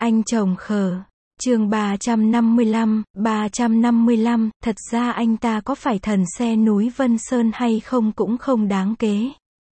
Anh chồng khờ. Chương 355, thật ra anh ta có phải thần xe núi Vân Sơn hay không cũng không đáng kể.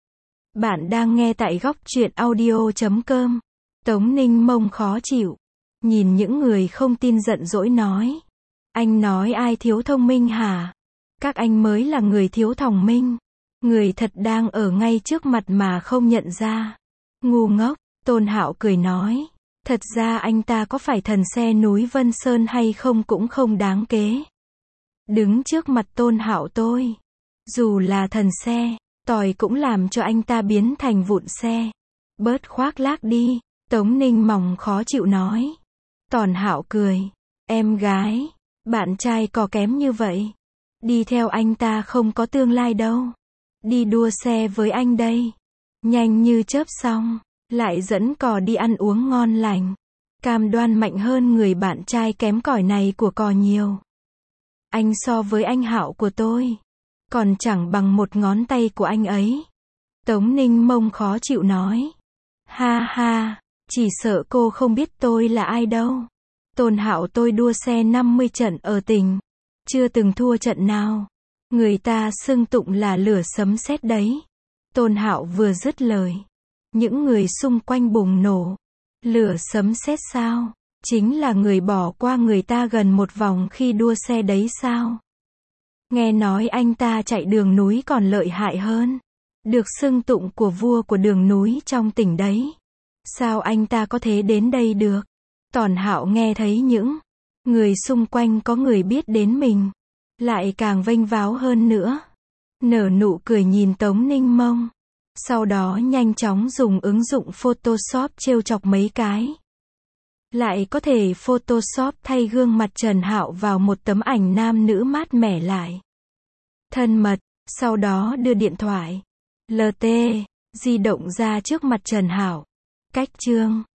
Bạn đang nghe tại góc truyện audio.com. Tống Ninh Mông khó chịu. Nhìn những người không tin giận dỗi nói. Anh nói ai thiếu thông minh hả? Các anh mới là người thiếu thông minh. Người thật đang ở ngay trước mặt mà không nhận ra. Ngu ngốc. Tôn Hạo cười nói. Thật ra anh ta có phải thần xe núi Vân Sơn hay không cũng không đáng kể. Đứng trước mặt Tôn Hạo tôi. Dù là thần xe, tỏi cũng làm cho anh ta biến thành vụn xe. Bớt khoác lác đi. Tống Ninh Mông khó chịu nói. Tôn Hạo cười. Em gái, bạn trai có kém như vậy. Đi theo anh ta không có tương lai đâu. Đi đua xe với anh đây. Nhanh như chớp xong. Lại dẫn cò đi ăn uống ngon lành. Cam đoan mạnh hơn người bạn trai kém cỏi này của cò nhiều. Anh so với anh Hạo của tôi, còn chẳng bằng một ngón tay của anh ấy. Tống Ninh Mông khó chịu nói. Ha ha, chỉ sợ cô không biết tôi là ai đâu. Tôn Hạo tôi đua xe 50 trận ở tỉnh. Chưa từng thua trận nào. Người ta xưng tụng là lửa sấm sét đấy. Tôn Hạo vừa dứt lời. Những người xung quanh bùng nổ. Lửa sấm sét sao? Chính là người bỏ qua người ta gần một vòng khi đua xe đấy sao? Nghe nói anh ta chạy đường núi còn lợi hại hơn. Được xưng tụng của vua của đường núi trong tỉnh đấy. Sao anh ta có thể đến đây được? Tôn Hạo nghe thấy những người xung quanh có người biết đến mình. Lại càng vênh váo hơn nữa. Nở nụ cười nhìn Tống Ninh Mông. Sau đó nhanh chóng dùng ứng dụng Photoshop trêu chọc mấy cái. Lại có thể Photoshop thay gương mặt Trần Hạo vào một tấm ảnh nam nữ mát mẻ lại. Thân mật, sau đó đưa điện thoại LT di động ra trước mặt Trần Hạo. Cách chương